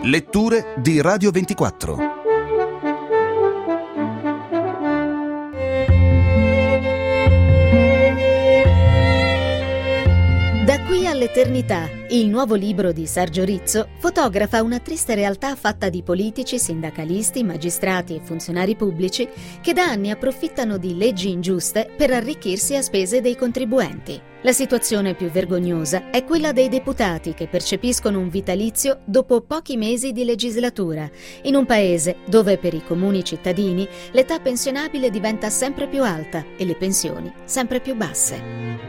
Letture di Radio 24. Da qui all'eternità, il nuovo libro di Sergio Rizzo fotografa una triste realtà fatta di politici, sindacalisti, magistrati e funzionari pubblici che da anni approfittano di leggi ingiuste per arricchirsi a spese dei contribuenti. La situazione più vergognosa è quella dei deputati che percepiscono un vitalizio dopo pochi mesi di legislatura, in un paese dove per i comuni cittadini l'età pensionabile diventa sempre più alta e le pensioni sempre più basse.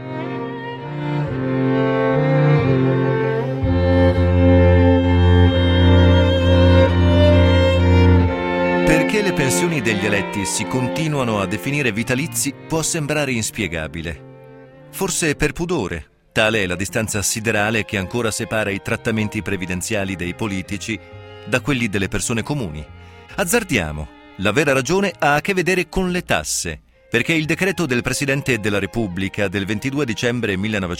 Perché le pensioni degli eletti si continuano a definire vitalizi può sembrare inspiegabile. Forse per pudore, tale è la distanza siderale che ancora separa i trattamenti previdenziali dei politici da quelli delle persone comuni. Azzardiamo, la vera ragione ha a che vedere con le tasse, perché il decreto del Presidente della Repubblica del 22 dicembre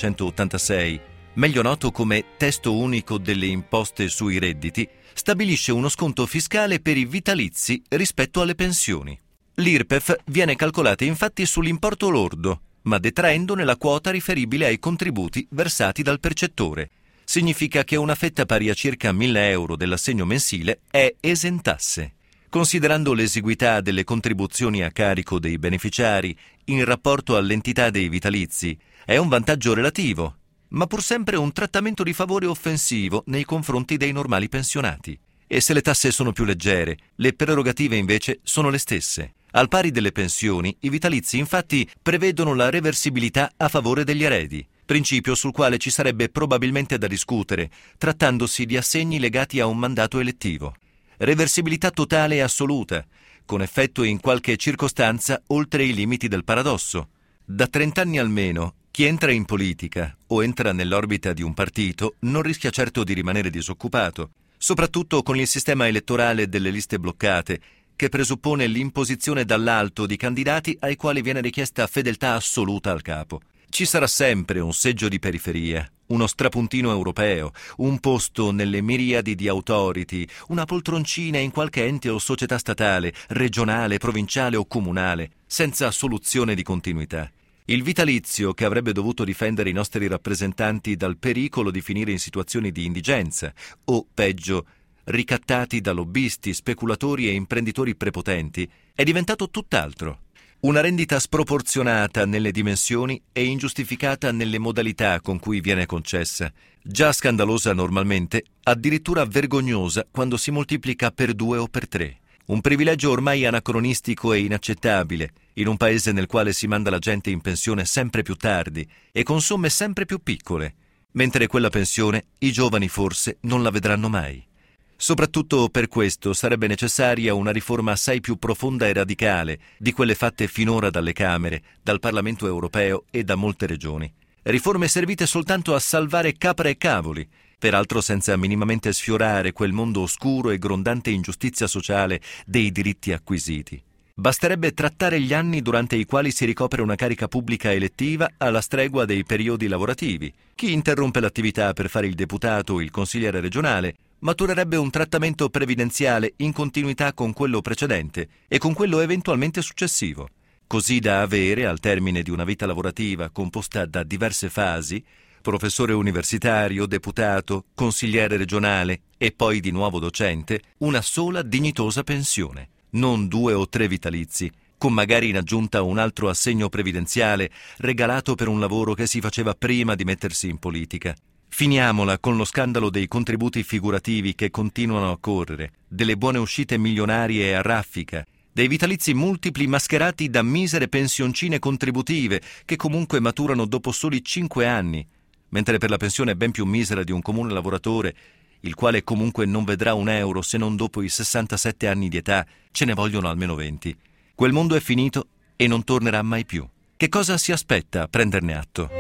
1986, meglio noto come Testo Unico delle Imposte sui Redditi, stabilisce uno sconto fiscale per i vitalizi rispetto alle pensioni. L'IRPEF viene calcolata infatti sull'importo lordo, ma detraendone la quota riferibile ai contributi versati dal percettore. Significa che una fetta pari a circa 1.000 euro dell'assegno mensile è esentasse. Considerando l'esiguità delle contribuzioni a carico dei beneficiari in rapporto all'entità dei vitalizi, è un vantaggio relativo, ma pur sempre un trattamento di favore offensivo nei confronti dei normali pensionati. E se le tasse sono più leggere, le prerogative invece sono le stesse. Al pari delle pensioni, i vitalizi infatti prevedono la reversibilità a favore degli eredi, principio sul quale ci sarebbe probabilmente da discutere, trattandosi di assegni legati a un mandato elettivo. Reversibilità totale e assoluta, con effetto in qualche circostanza oltre i limiti del paradosso. Da 30 anni almeno, chi entra in politica o entra nell'orbita di un partito non rischia certo di rimanere disoccupato, soprattutto con il sistema elettorale delle liste bloccate, che presuppone l'imposizione dall'alto di candidati ai quali viene richiesta fedeltà assoluta al capo. Ci sarà sempre un seggio di periferia, uno strapuntino europeo, un posto nelle miriadi di authority, una poltroncina in qualche ente o società statale, regionale, provinciale o comunale, senza soluzione di continuità. Il vitalizio che avrebbe dovuto difendere i nostri rappresentanti dal pericolo di finire in situazioni di indigenza o, peggio, ricattati da lobbisti, speculatori e imprenditori prepotenti, è diventato tutt'altro. Una rendita sproporzionata nelle dimensioni e ingiustificata nelle modalità con cui viene concessa. Già scandalosa normalmente, addirittura vergognosa quando si moltiplica per 2 o per 3. Un privilegio ormai anacronistico e inaccettabile, in un paese nel quale si manda la gente in pensione sempre più tardi e con somme sempre più piccole, mentre quella pensione i giovani forse non la vedranno mai. Soprattutto per questo sarebbe necessaria una riforma assai più profonda e radicale di quelle fatte finora dalle Camere, dal Parlamento europeo e da molte regioni. Riforme servite soltanto a salvare capra e cavoli, peraltro senza minimamente sfiorare quel mondo oscuro e grondante ingiustizia sociale dei diritti acquisiti. Basterebbe trattare gli anni durante i quali si ricopre una carica pubblica elettiva alla stregua dei periodi lavorativi. Chi interrompe l'attività per fare il deputato o il consigliere regionale maturerebbe un trattamento previdenziale in continuità con quello precedente e con quello eventualmente successivo, così da avere, al termine di una vita lavorativa composta da diverse fasi, professore universitario, deputato, consigliere regionale e poi di nuovo docente, una sola dignitosa pensione, non 2 o 3 vitalizi, con magari in aggiunta un altro assegno previdenziale regalato per un lavoro che si faceva prima di mettersi in politica. Finiamola con lo scandalo dei contributi figurativi che continuano a correre, delle buone uscite milionarie a raffica, dei vitalizi multipli mascherati da misere pensioncine contributive che comunque maturano dopo soli 5 anni, mentre per la pensione ben più misera di un comune lavoratore, il quale comunque non vedrà un euro se non dopo i 67 anni di età, ce ne vogliono almeno 20. Quel mondo è finito e non tornerà mai più. Che cosa si aspetta a prenderne atto?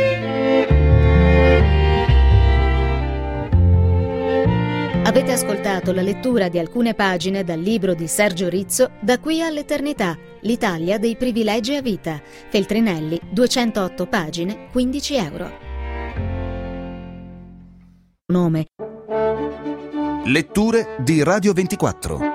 Avete ascoltato consigliato la lettura di alcune pagine dal libro di Sergio Rizzo Da qui all'eternità, l'Italia dei privilegi a vita. Feltrinelli, 208 pagine, 15 euro. Nome. Letture di Radio 24.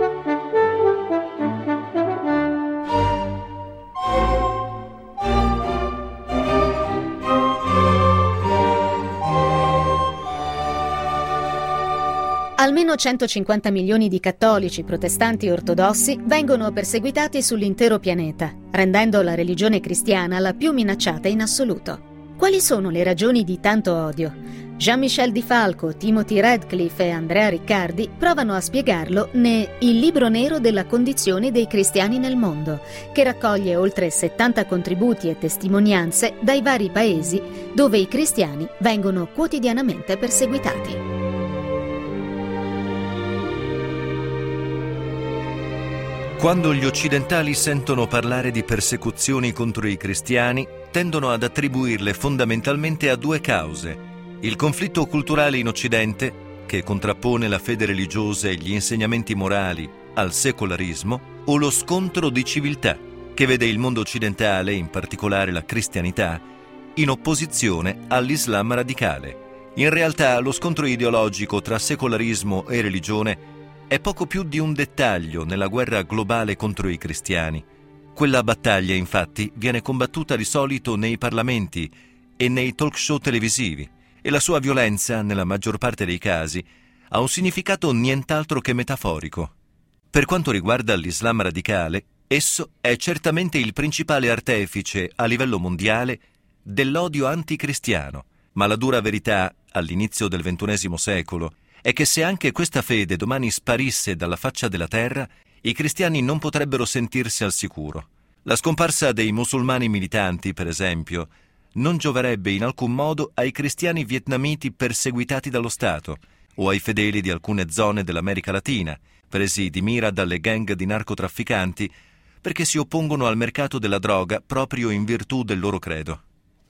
Almeno 150 milioni di cattolici, protestanti e ortodossi vengono perseguitati sull'intero pianeta, rendendo la religione cristiana la più minacciata in assoluto. Quali sono le ragioni di tanto odio? Jean-Michel Di Falco, Timothy Radcliffe e Andrea Riccardi provano a spiegarlo Il libro nero della condizione dei cristiani nel mondo, che raccoglie oltre 70 contributi e testimonianze dai vari paesi dove i cristiani vengono quotidianamente perseguitati. Quando gli occidentali sentono parlare di persecuzioni contro i cristiani, tendono ad attribuirle fondamentalmente a due cause: il conflitto culturale in Occidente, che contrappone la fede religiosa e gli insegnamenti morali al secolarismo, o lo scontro di civiltà, che vede il mondo occidentale, in particolare la cristianità, in opposizione all'Islam radicale. In realtà, lo scontro ideologico tra secolarismo e religione è poco più di un dettaglio nella guerra globale contro i cristiani. Quella battaglia, infatti, viene combattuta di solito nei parlamenti e nei talk show televisivi, e la sua violenza, nella maggior parte dei casi, ha un significato nient'altro che metaforico. Per quanto riguarda l'Islam radicale, esso è certamente il principale artefice a livello mondiale dell'odio anticristiano, ma la dura verità, all'inizio del XXI secolo, è che se anche questa fede domani sparisse dalla faccia della terra, i cristiani non potrebbero sentirsi al sicuro. La scomparsa dei musulmani militanti, per esempio, non gioverebbe in alcun modo ai cristiani vietnamiti perseguitati dallo Stato o ai fedeli di alcune zone dell'America Latina, presi di mira dalle gang di narcotrafficanti perché si oppongono al mercato della droga proprio in virtù del loro credo.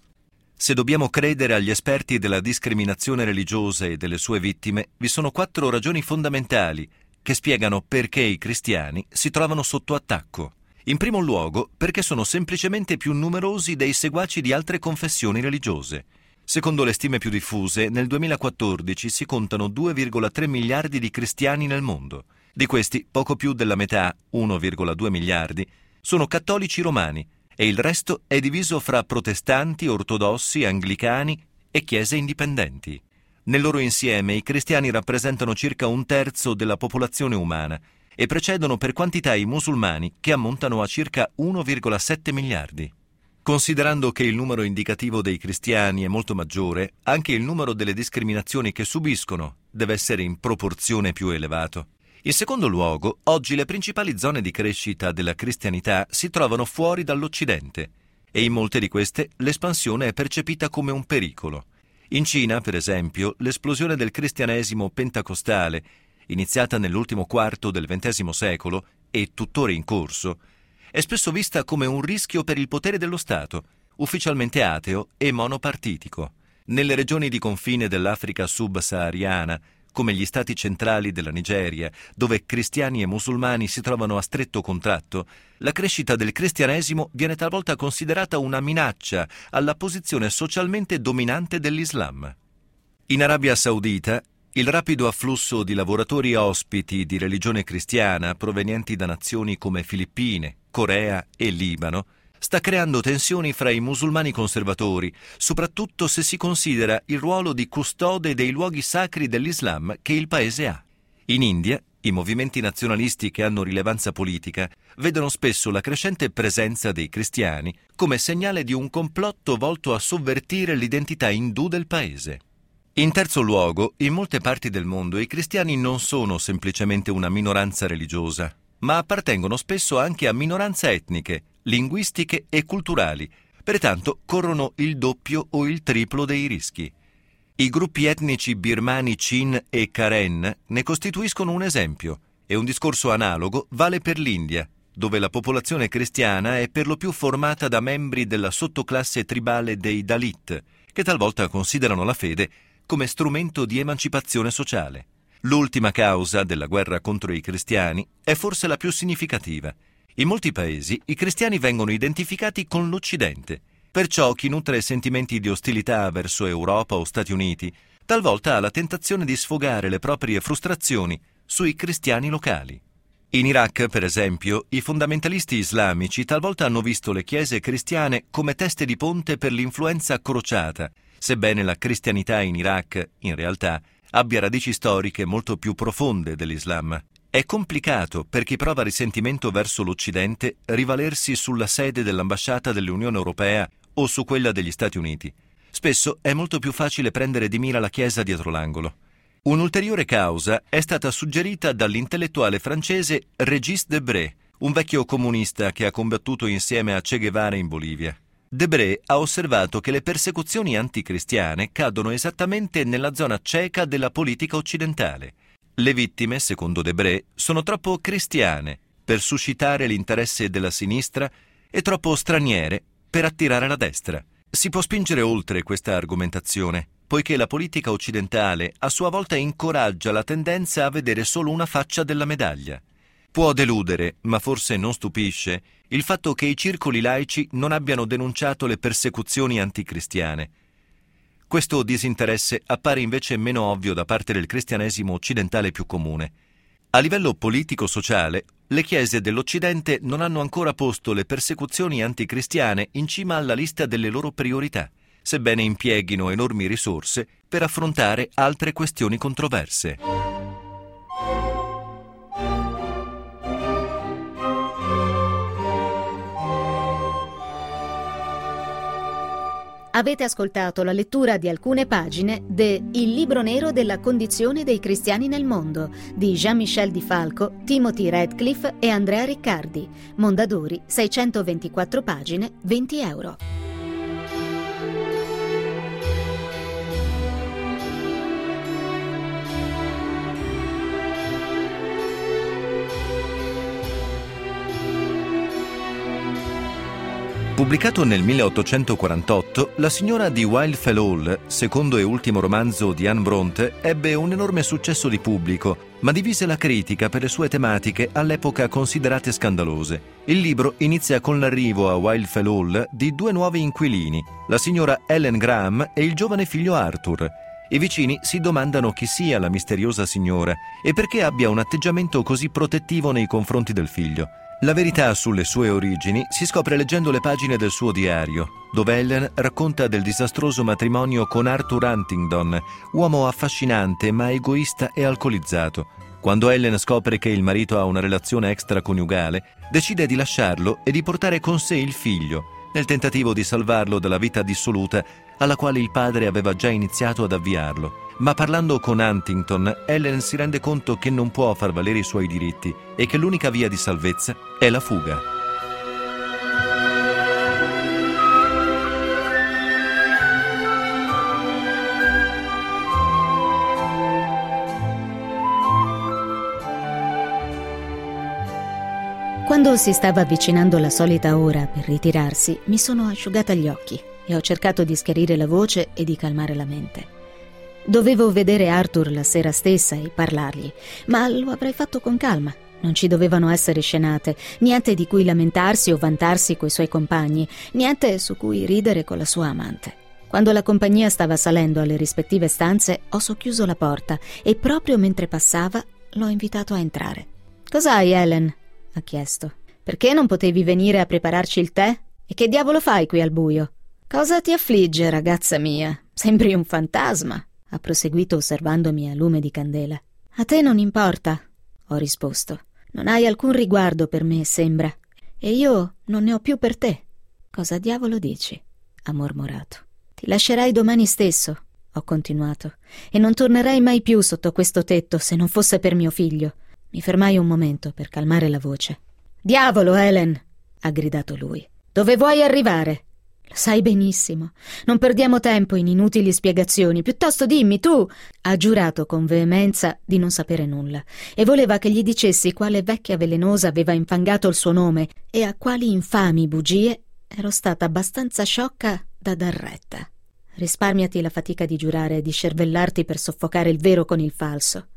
Se dobbiamo credere agli esperti della discriminazione religiosa e delle sue vittime, vi sono 4 ragioni fondamentali che spiegano perché i cristiani si trovano sotto attacco. In primo luogo, perché sono semplicemente più numerosi dei seguaci di altre confessioni religiose. Secondo le stime più diffuse, nel 2014 si contano 2,3 miliardi di cristiani nel mondo. Di questi, poco più della metà, 1,2 miliardi, sono cattolici romani, e il resto è diviso fra protestanti, ortodossi, anglicani e chiese indipendenti. Nel loro insieme i cristiani rappresentano circa 1/3 della popolazione umana e precedono per quantità i musulmani, che ammontano a circa 1,7 miliardi. Considerando che il numero indicativo dei cristiani è molto maggiore, anche il numero delle discriminazioni che subiscono deve essere in proporzione più elevato. In secondo luogo, oggi le principali zone di crescita della cristianità si trovano fuori dall'Occidente e in molte di queste l'espansione è percepita come un pericolo. In Cina, per esempio, l'esplosione del cristianesimo pentecostale, iniziata nell'ultimo quarto del XX secolo e tuttora in corso, è spesso vista come un rischio per il potere dello Stato, ufficialmente ateo e monopartitico. Nelle regioni di confine dell'Africa subsahariana, come gli stati centrali della Nigeria, dove cristiani e musulmani si trovano a stretto contratto, la crescita del cristianesimo viene talvolta considerata una minaccia alla posizione socialmente dominante dell'Islam. In Arabia Saudita, il rapido afflusso di lavoratori ospiti di religione cristiana provenienti da nazioni come Filippine, Corea e Libano sta creando tensioni fra i musulmani conservatori, soprattutto se si considera il ruolo di custode dei luoghi sacri dell'Islam che il paese ha. In India, i movimenti nazionalisti che hanno rilevanza politica vedono spesso la crescente presenza dei cristiani come segnale di un complotto volto a sovvertire l'identità indù del paese. In terzo luogo, in molte parti del mondo i cristiani non sono semplicemente una minoranza religiosa, ma appartengono spesso anche a minoranze etniche, linguistiche e culturali, pertanto corrono il doppio o il triplo dei rischi. I gruppi etnici birmani Chin e Karen ne costituiscono un esempio, e un discorso analogo vale per l'India, dove la popolazione cristiana è per lo più formata da membri della sottoclasse tribale dei Dalit, che talvolta considerano la fede come strumento di emancipazione sociale. L'ultima causa della guerra contro i cristiani è forse la più significativa. In molti paesi i cristiani vengono identificati con l'Occidente. Perciò chi nutre sentimenti di ostilità verso Europa o Stati Uniti talvolta ha la tentazione di sfogare le proprie frustrazioni sui cristiani locali. In Iraq, per esempio, i fondamentalisti islamici talvolta hanno visto le chiese cristiane come teste di ponte per l'influenza crociata, sebbene la cristianità in Iraq, in realtà, abbia radici storiche molto più profonde dell'Islam. È complicato per chi prova risentimento verso l'Occidente rivalersi sulla sede dell'ambasciata dell'Unione Europea o su quella degli Stati Uniti. Spesso è molto più facile prendere di mira la Chiesa dietro l'angolo. Un'ulteriore causa è stata suggerita dall'intellettuale francese Régis Debray, un vecchio comunista che ha combattuto insieme a Che Guevara in Bolivia. Debray ha osservato che le persecuzioni anticristiane cadono esattamente nella zona cieca della politica occidentale. Le vittime, secondo Debray, sono troppo cristiane per suscitare l'interesse della sinistra e troppo straniere per attirare la destra. Si può spingere oltre questa argomentazione, poiché la politica occidentale a sua volta incoraggia la tendenza a vedere solo una faccia della medaglia. Può deludere, ma forse non stupisce, il fatto che i circoli laici non abbiano denunciato le persecuzioni anticristiane. Questo disinteresse appare invece meno ovvio da parte del cristianesimo occidentale più comune. A livello politico-sociale, le chiese dell'Occidente non hanno ancora posto le persecuzioni anticristiane in cima alla lista delle loro priorità, sebbene impieghino enormi risorse per affrontare altre questioni controverse. Avete ascoltato la lettura di alcune pagine de Il libro nero della condizione dei cristiani nel mondo di Jean-Michel Di Falco, Timothy Radcliffe e Andrea Riccardi. Mondadori, 624 pagine, 20 euro. Pubblicato nel 1848, La signora di Wildfell, secondo e ultimo romanzo di Anne Bronte, ebbe un enorme successo di pubblico, ma divise la critica per le sue tematiche all'epoca considerate scandalose. Il libro inizia con l'arrivo a Wildfell di due nuovi inquilini, la signora Ellen Graham e il giovane figlio Arthur. I vicini si domandano chi sia la misteriosa signora e perché abbia un atteggiamento così protettivo nei confronti del figlio. La verità sulle sue origini si scopre leggendo le pagine del suo diario, dove Ellen racconta del disastroso matrimonio con Arthur Huntingdon, uomo affascinante ma egoista e alcolizzato. Quando Ellen scopre che il marito ha una relazione extraconiugale, decide di lasciarlo e di portare con sé il figlio, nel tentativo di salvarlo dalla vita dissoluta alla quale il padre aveva già iniziato ad avviarlo. Ma parlando con Huntington, Ellen si rende conto che non può far valere i suoi diritti e che l'unica via di salvezza è la fuga. Quando si stava avvicinando la solita ora per ritirarsi, mi sono asciugata gli occhi e ho cercato di schiarire la voce e di calmare la mente. Dovevo vedere Arthur la sera stessa e parlargli, ma lo avrei fatto con calma. Non ci dovevano essere scenate, niente di cui lamentarsi o vantarsi coi suoi compagni, niente su cui ridere con la sua amante. Quando la compagnia stava salendo alle rispettive stanze, ho socchiuso la porta e proprio mentre passava l'ho invitato a entrare. «Cos'hai, Ellen?» ha chiesto. «Perché non potevi venire a prepararci il tè? E che diavolo fai qui al buio?» «Cosa ti affligge, ragazza mia? Sembri un fantasma», ha proseguito osservandomi a lume di candela. «A te non importa», ho risposto. «Non hai alcun riguardo per me, sembra. E io non ne ho più per te». «Cosa diavolo dici?» ha mormorato. «Ti lascerai domani stesso», ho continuato, «e non tornerai mai più sotto questo tetto se non fosse per mio figlio». Mi fermai un momento per calmare la voce. «Diavolo, Helen!» ha gridato lui. «Dove vuoi arrivare?» «Lo sai benissimo. Non perdiamo tempo in inutili spiegazioni. Piuttosto dimmi, tu!» Ha giurato con veemenza di non sapere nulla e voleva che gli dicessi quale vecchia velenosa aveva infangato il suo nome e a quali infami bugie ero stata abbastanza sciocca da dar retta. «Risparmiati la fatica di giurare e di scervellarti per soffocare il vero con il falso».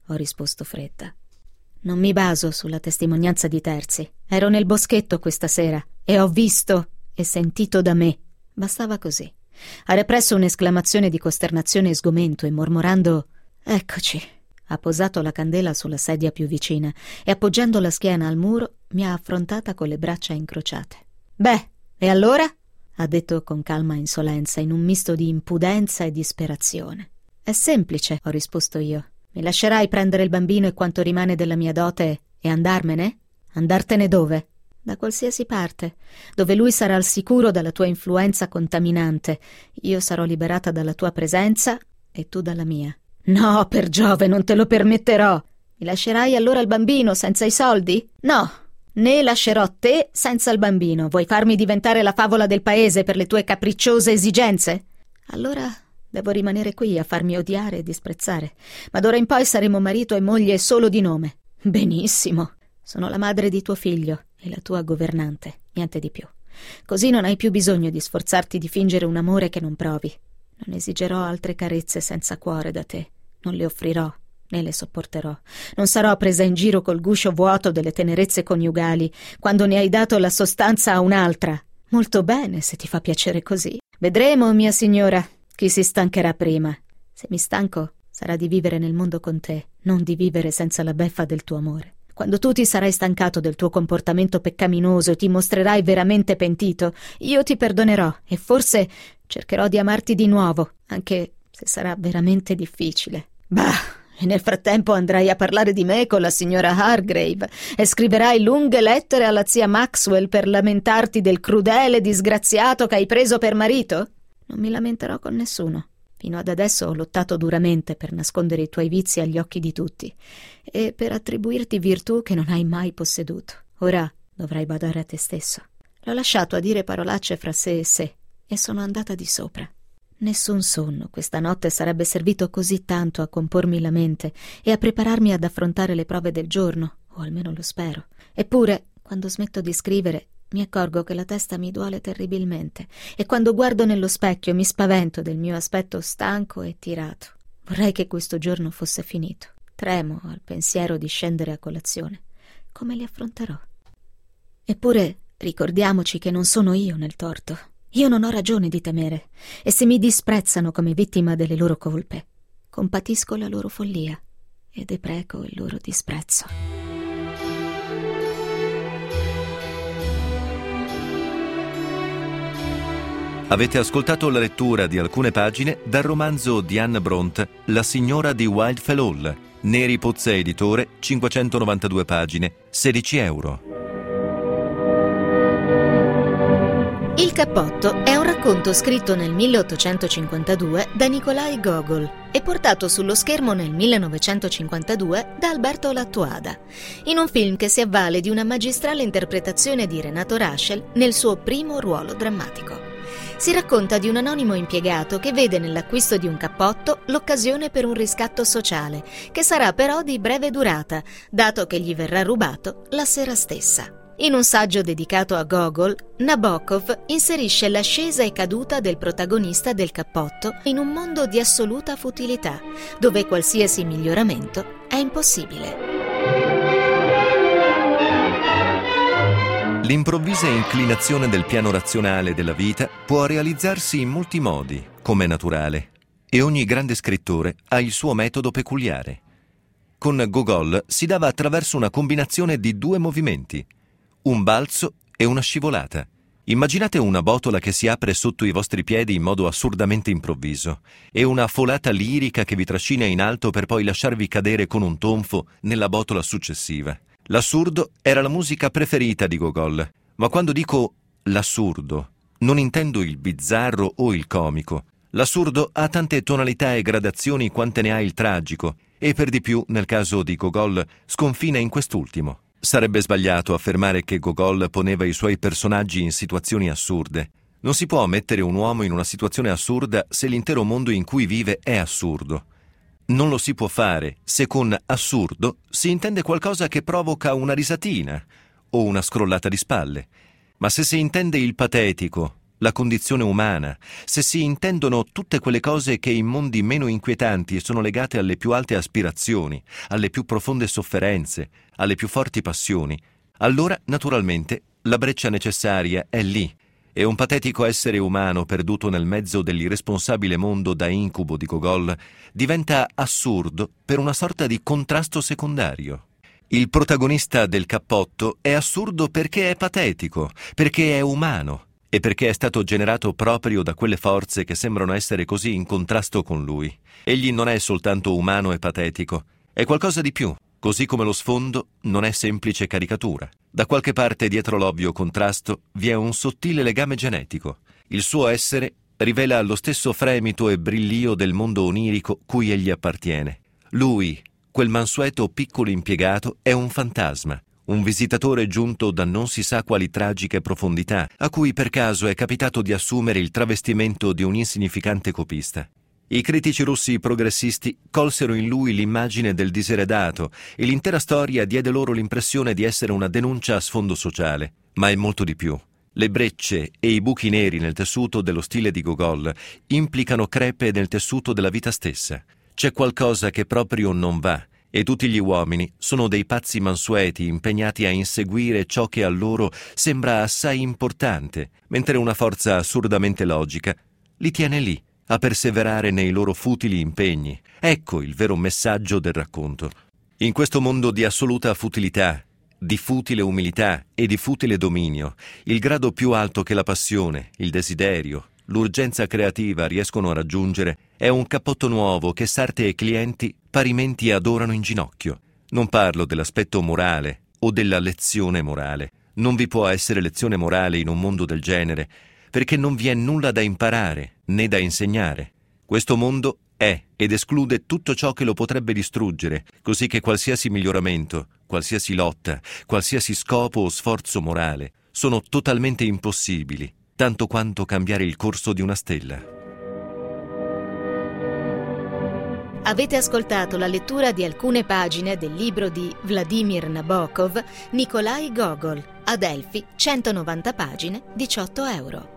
ho risposto fredda. Non mi baso sulla testimonianza di terzi. Ero nel boschetto questa sera e ho visto e sentito da me. Bastava così. Ha represso un'esclamazione di costernazione e sgomento e mormorando «Eccoci». Ha posato la candela sulla sedia più vicina e appoggiando la schiena al muro mi ha affrontata con le braccia incrociate. «Beh, e allora?» ha detto con calma insolenza, in un misto di impudenza e disperazione. «È semplice», ho risposto io. «Mi lascerai prendere il bambino e quanto rimane della mia dote e andarmene? Andartene dove?» «Da qualsiasi parte, dove lui sarà al sicuro dalla tua influenza contaminante. Io sarò liberata dalla tua presenza e tu dalla mia». «No, per Giove, non te lo permetterò!» «Mi lascerai allora il bambino senza i soldi?» «No, né lascerò te senza il bambino. Vuoi farmi diventare la favola del paese per le tue capricciose esigenze?» «Allora devo rimanere qui a farmi odiare e disprezzare. Ma d'ora in poi saremo marito e moglie solo di nome». «Benissimo. Sono la madre di tuo figlio e la tua governante, niente di più. Così non hai più bisogno di sforzarti di fingere un amore che non provi. Non esigerò altre carezze senza cuore da te. Non le offrirò, né le sopporterò. Non sarò presa in giro col guscio vuoto delle tenerezze coniugali, quando ne hai dato la sostanza a un'altra. Molto bene, se ti fa piacere così. Vedremo, mia signora, chi si stancherà prima. Se mi stanco, sarà di vivere nel mondo con te, non di vivere senza la beffa del tuo amore. Quando tu ti sarai stancato del tuo comportamento peccaminoso e ti mostrerai veramente pentito, io ti perdonerò e forse cercherò di amarti di nuovo, anche se sarà veramente difficile. Bah, e nel frattempo andrai a parlare di me con la signora Hargrave e scriverai lunghe lettere alla zia Maxwell per lamentarti del crudele disgraziato che hai preso per marito? Non mi lamenterò con nessuno. Fino ad adesso ho lottato duramente per nascondere i tuoi vizi agli occhi di tutti e per attribuirti virtù che non hai mai posseduto. Ora dovrai badare a te stesso. L'ho lasciato a dire parolacce fra sé e sé e sono andata di sopra. Nessun sonno questa notte sarebbe servito così tanto a compormi la mente e a prepararmi ad affrontare le prove del giorno, o almeno lo spero. Eppure, quando smetto di scrivere, mi accorgo che la testa mi duole terribilmente e quando guardo nello specchio mi spavento del mio aspetto stanco e tirato. Vorrei che questo giorno fosse finito. Tremo al pensiero di scendere a colazione. Come li affronterò? Eppure ricordiamoci che non sono io nel torto. Io non ho ragione di temere e se mi disprezzano come vittima delle loro colpe, compatisco la loro follia e depreco il loro disprezzo. Avete ascoltato la lettura di alcune pagine dal romanzo di Anne Bront, La signora di Wildfell Hall, Neri Pozza Editore, 592 pagine, €16. Il cappotto è un racconto scritto nel 1852 da Nikolai Gogol e portato sullo schermo nel 1952 da Alberto Lattuada, in un film che si avvale di una magistrale interpretazione di Renato Raschel nel suo primo ruolo drammatico. Si racconta di un anonimo impiegato che vede nell'acquisto di un cappotto l'occasione per un riscatto sociale, che sarà però di breve durata, dato che gli verrà rubato la sera stessa. In un saggio dedicato a Gogol, Nabokov inserisce l'ascesa e caduta del protagonista del cappotto in un mondo di assoluta futilità, dove qualsiasi miglioramento è impossibile. L'improvvisa inclinazione del piano razionale della vita può realizzarsi in molti modi, come è naturale, e ogni grande scrittore ha il suo metodo peculiare. Con Gogol si dava attraverso una combinazione di due movimenti, un balzo e una scivolata. Immaginate una botola che si apre sotto i vostri piedi in modo assurdamente improvviso e una folata lirica che vi trascina in alto per poi lasciarvi cadere con un tonfo nella botola successiva. L'assurdo era la musica preferita di Gogol, ma quando dico l'assurdo non intendo il bizzarro o il comico. L'assurdo ha tante tonalità e gradazioni quante ne ha il tragico e per di più, nel caso di Gogol, sconfina in quest'ultimo. Sarebbe sbagliato affermare che Gogol poneva i suoi personaggi in situazioni assurde. Non si può mettere un uomo in una situazione assurda se l'intero mondo in cui vive è assurdo. Non lo si può fare se con assurdo si intende qualcosa che provoca una risatina o una scrollata di spalle. Ma se si intende il patetico, la condizione umana, se si intendono tutte quelle cose che in mondi meno inquietanti sono legate alle più alte aspirazioni, alle più profonde sofferenze, alle più forti passioni, allora, naturalmente, la breccia necessaria è lì, e un patetico essere umano perduto nel mezzo dell'irresponsabile mondo da incubo di Gogol diventa assurdo per una sorta di contrasto secondario. Il protagonista del cappotto è assurdo perché è patetico, perché è umano e perché è stato generato proprio da quelle forze che sembrano essere così in contrasto con lui. Egli non è soltanto umano e patetico, è qualcosa di più, così come lo sfondo non è semplice caricatura. Da qualche parte dietro l'ovvio contrasto vi è un sottile legame genetico. Il suo essere rivela lo stesso fremito e brillio del mondo onirico cui egli appartiene. Lui, quel mansueto piccolo impiegato, è un fantasma, un visitatore giunto da non si sa quali tragiche profondità, a cui per caso è capitato di assumere il travestimento di un insignificante copista. I critici russi progressisti colsero in lui l'immagine del diseredato e l'intera storia diede loro l'impressione di essere una denuncia a sfondo sociale, ma è molto di più. Le brecce e i buchi neri nel tessuto dello stile di Gogol implicano crepe nel tessuto della vita stessa. C'è qualcosa che proprio non va e tutti gli uomini sono dei pazzi mansueti impegnati a inseguire ciò che a loro sembra assai importante, mentre una forza assurdamente logica li tiene lì, a perseverare nei loro futili impegni. Ecco il vero messaggio del racconto. In questo mondo di assoluta futilità, di futile umiltà e di futile dominio, il grado più alto che la passione, il desiderio, l'urgenza creativa riescono a raggiungere è un cappotto nuovo che Sartre e clienti parimenti adorano in ginocchio. Non parlo dell'aspetto morale o della lezione morale. Non vi può essere lezione morale in un mondo del genere, perché non vi è nulla da imparare né da insegnare. Questo mondo è ed esclude tutto ciò che lo potrebbe distruggere, così che qualsiasi miglioramento, qualsiasi lotta, qualsiasi scopo o sforzo morale sono totalmente impossibili, tanto quanto cambiare il corso di una stella. Avete ascoltato la lettura di alcune pagine del libro di Vladimir Nabokov, Nikolai Gogol, Adelphi, 190 pagine, 18 euro.